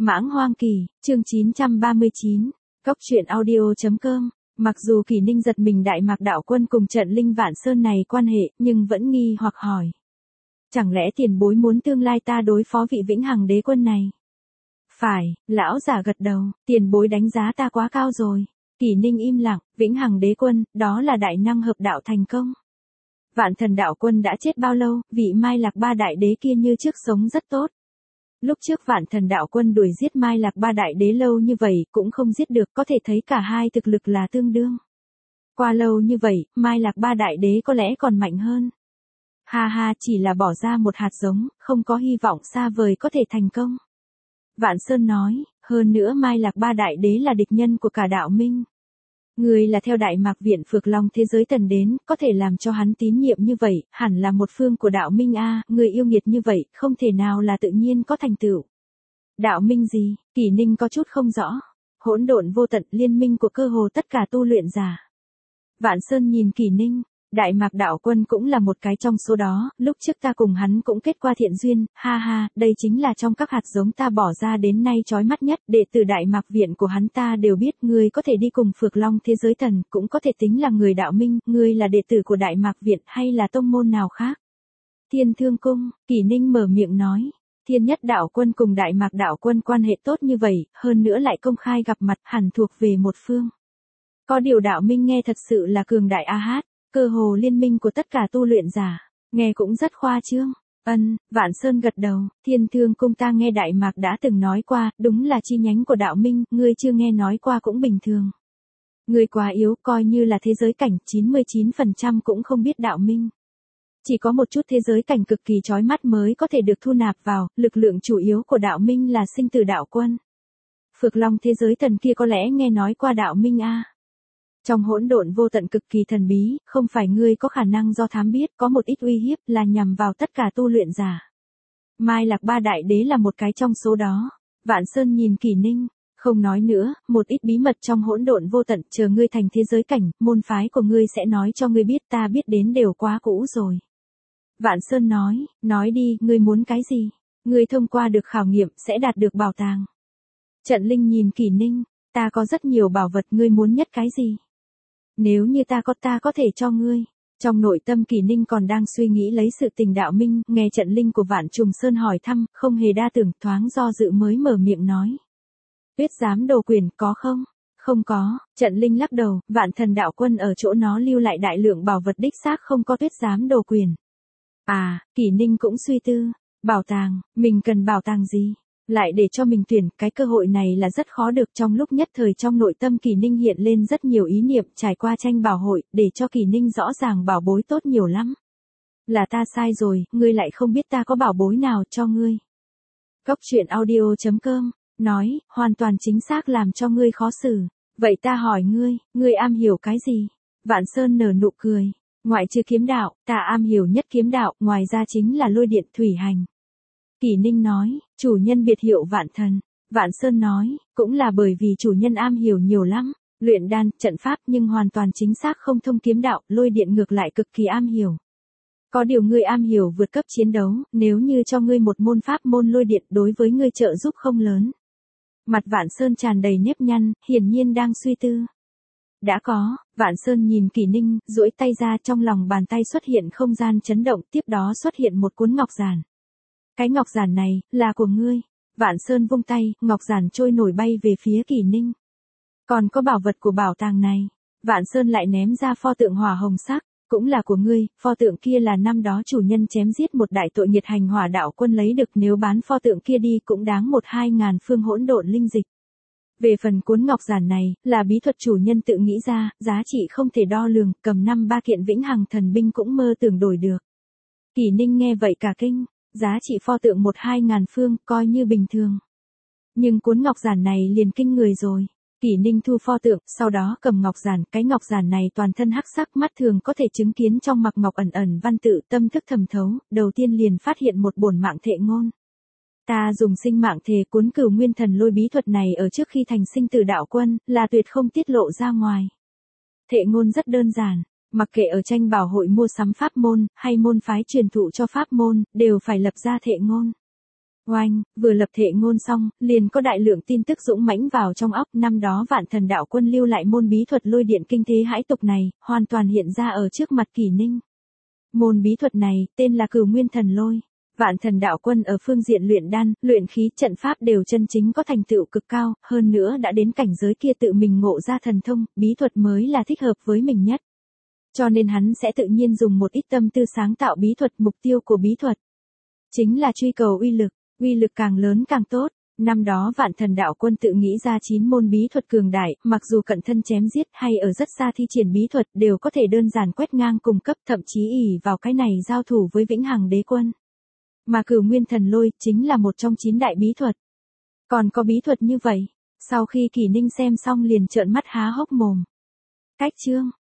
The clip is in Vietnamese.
Mãng Hoang Kỳ, chương 939, Cốc truyện audio.com. Mặc dù Kỷ Ninh giật mình Đại Mạc đạo quân cùng trận Linh Vạn Sơn này quan hệ, nhưng vẫn nghi hoặc hỏi. Chẳng lẽ tiền bối muốn tương lai ta đối phó vị vĩnh hằng đế quân này? Phải, lão giả gật đầu, tiền bối đánh giá ta quá cao rồi. Kỷ Ninh im lặng, vĩnh hằng đế quân, đó là đại năng hợp đạo thành công. Vạn thần đạo quân đã chết bao lâu, vị Mai Lạc ba đại đế kia như trước sống rất tốt. Lúc trước Vạn thần đạo quân đuổi giết Mai Lạc ba đại đế lâu như vậy cũng không giết được, có thể thấy cả hai thực lực là tương đương. Qua lâu như vậy, Mai Lạc ba đại đế có lẽ còn mạnh hơn. Ha ha, chỉ là bỏ ra một hạt giống, không có hy vọng xa vời có thể thành công. Vạn Sơn nói, hơn nữa Mai Lạc ba đại đế là địch nhân của cả đạo minh. Người là theo Đại Mạc Viện Phược Long thế giới tần đến, có thể làm cho hắn tín nhiệm như vậy, hẳn là một phương của đạo minh a, người yêu nghiệt như vậy, không thể nào là tự nhiên có thành tựu. Đạo minh gì? Kỷ Ninh có chút không rõ. Hỗn độn vô tận, liên minh của cơ hồ tất cả tu luyện giả. Vạn Sơn nhìn Kỷ Ninh, Đại Mạc đạo quân cũng là một cái trong số đó, lúc trước ta cùng hắn cũng kết qua thiện duyên, ha ha, đây chính là trong các hạt giống ta bỏ ra đến nay chói mắt nhất, đệ tử Đại Mạc Viện của hắn ta đều biết, ngươi có thể đi cùng Phược Long thế giới thần, cũng có thể tính là người đạo minh, ngươi là đệ tử của Đại Mạc Viện hay là tông môn nào khác. Thiên Thương Cung, Kỷ Ninh mở miệng nói, Thiên Nhất đạo quân cùng Đại Mạc đạo quân quan hệ tốt như vậy, hơn nữa lại công khai gặp mặt, hẳn thuộc về một phương. Có điều đạo minh nghe thật sự là cường đại a hát. Cơ hồ liên minh của tất cả tu luyện giả, nghe cũng rất khoa trương. Vạn Sơn gật đầu, Thiên Thương Cung ta nghe Đại Mạc đã từng nói qua, đúng là chi nhánh của đạo minh, ngươi chưa nghe nói qua cũng bình thường. Ngươi quá yếu, coi như là thế giới cảnh, 99% cũng không biết đạo minh. Chỉ có một chút thế giới cảnh cực kỳ chói mắt mới có thể được thu nạp vào, lực lượng chủ yếu của đạo minh là sinh tử đạo quân. Phược Long thế giới thần kia có lẽ nghe nói qua đạo minh a. Trong hỗn độn vô tận cực kỳ thần bí, không phải ngươi có khả năng do thám biết, có một ít uy hiếp là nhằm vào tất cả tu luyện giả. Mai Lạc ba đại đế là một cái trong số đó. Vạn Sơn nhìn Kỷ Ninh, không nói nữa, một ít bí mật trong hỗn độn vô tận, chờ ngươi thành thế giới cảnh, môn phái của ngươi sẽ nói cho ngươi biết, ta biết đến đều quá cũ rồi. Vạn Sơn nói đi, ngươi muốn cái gì? Ngươi thông qua được khảo nghiệm sẽ đạt được bảo tàng. Trận Linh nhìn Kỷ Ninh, ta có rất nhiều bảo vật, ngươi muốn nhất cái gì? Nếu như ta có thể cho ngươi. Trong nội tâm Kỷ Ninh còn đang suy nghĩ lấy sự tình đạo minh, nghe trận Linh của Vạn Trùng Sơn hỏi thăm, không hề đa tưởng, thoáng do dự mới mở miệng nói. Tuyết giám đồ quyền có không? Không có, trận Linh lắc đầu, Vạn thần đạo quân ở chỗ nó lưu lại đại lượng bảo vật đích xác không có tuyết giám đồ quyền. À, Kỷ Ninh cũng suy tư, bảo tàng, mình cần bảo tàng gì? Lại để cho mình tuyển, cái cơ hội này là rất khó được. Trong lúc nhất thời trong nội tâm Kỷ Ninh hiện lên rất nhiều ý niệm, trải qua tranh bảo hội, để cho Kỷ Ninh rõ ràng bảo bối tốt nhiều lắm. Là ta sai rồi, ngươi lại không biết ta có bảo bối nào cho ngươi. Cốc truyện audio.com, nói, hoàn toàn chính xác làm cho ngươi khó xử. Vậy ta hỏi ngươi am hiểu cái gì? Vạn Sơn nở nụ cười, ngoại trừ kiếm đạo, ta am hiểu nhất kiếm đạo, ngoài ra chính là lôi điện thủy hành. Kỷ Ninh nói, chủ nhân biệt hiệu Vạn Thần. Vạn Sơn nói, cũng là bởi vì chủ nhân am hiểu nhiều lắm, luyện đan, trận pháp nhưng hoàn toàn chính xác không thông kiếm đạo, lôi điện ngược lại cực kỳ am hiểu. Có điều ngươi am hiểu vượt cấp chiến đấu, nếu như cho ngươi một môn pháp môn lôi điện đối với ngươi trợ giúp không lớn. Mặt Vạn Sơn tràn đầy nếp nhăn, hiển nhiên đang suy tư. Đã có, Vạn Sơn nhìn Kỷ Ninh, duỗi tay ra, trong lòng bàn tay xuất hiện không gian chấn động, tiếp đó xuất hiện một cuốn ngọc giản. Cái ngọc giản này, là của ngươi. Vạn Sơn vung tay, ngọc giản trôi nổi bay về phía Kỷ Ninh. Còn có bảo vật của bảo tàng này. Vạn Sơn lại ném ra pho tượng hỏa hồng sắc, cũng là của ngươi, pho tượng kia là năm đó chủ nhân chém giết một đại tội nghiệt hành hỏa đạo quân lấy được, nếu bán pho tượng kia đi cũng đáng 1-2 ngàn phương hỗn độn linh dịch. Về phần cuốn ngọc giản này, là bí thuật chủ nhân tự nghĩ ra, giá trị không thể đo lường, cầm 5-3 kiện vĩnh hằng thần binh cũng mơ tưởng đổi được. Kỷ Ninh nghe vậy cả kinh. Giá trị pho tượng 1-2 ngàn phương, coi như bình thường. Nhưng cuốn ngọc giản này liền kinh người rồi. Kỷ Ninh thu pho tượng, sau đó cầm ngọc giản, cái ngọc giản này toàn thân hắc sắc, mắt thường có thể chứng kiến trong mặc ngọc ẩn ẩn văn tự, tâm thức thầm thấu, đầu tiên liền phát hiện một bổn mạng thệ ngôn. Ta dùng sinh mạng thề cuốn Cửu Nguyên Thần Lôi bí thuật này ở trước khi thành sinh tử đạo quân, là tuyệt không tiết lộ ra ngoài. Thệ ngôn rất đơn giản. Mặc kệ ở tranh bảo hội mua sắm pháp môn, hay môn phái truyền thụ cho pháp môn, đều phải lập ra thệ ngôn. Oanh, vừa lập thệ ngôn xong, liền có đại lượng tin tức dũng mãnh vào trong óc. Năm đó Vạn Thần Đạo Quân lưu lại môn bí thuật lôi điện kinh thế hãi tục này, hoàn toàn hiện ra ở trước mặt Kỷ Ninh. Môn bí thuật này, tên là Cửu Nguyên Thần Lôi. Vạn Thần Đạo Quân ở phương diện luyện đan, luyện khí, trận pháp đều chân chính có thành tựu cực cao, hơn nữa đã đến cảnh giới kia tự mình ngộ ra thần thông, bí thuật mới là thích hợp với mình nhất. Cho nên hắn sẽ tự nhiên dùng một ít tâm tư sáng tạo bí thuật. Mục tiêu của bí thuật chính là truy cầu uy lực càng lớn càng tốt. Năm đó Vạn Thần Đạo Quân tự nghĩ ra 9 môn bí thuật cường đại, mặc dù cận thân chém giết hay ở rất xa thi triển bí thuật đều có thể đơn giản quét ngang cùng cấp, thậm chí ỷ vào cái này giao thủ với Vĩnh Hằng Đế Quân. Mà Cửu Nguyên Thần Lôi chính là một trong 9 đại bí thuật. Còn có bí thuật như vậy, sau khi Kỷ Ninh xem xong liền trợn mắt há hốc mồm. Cách chương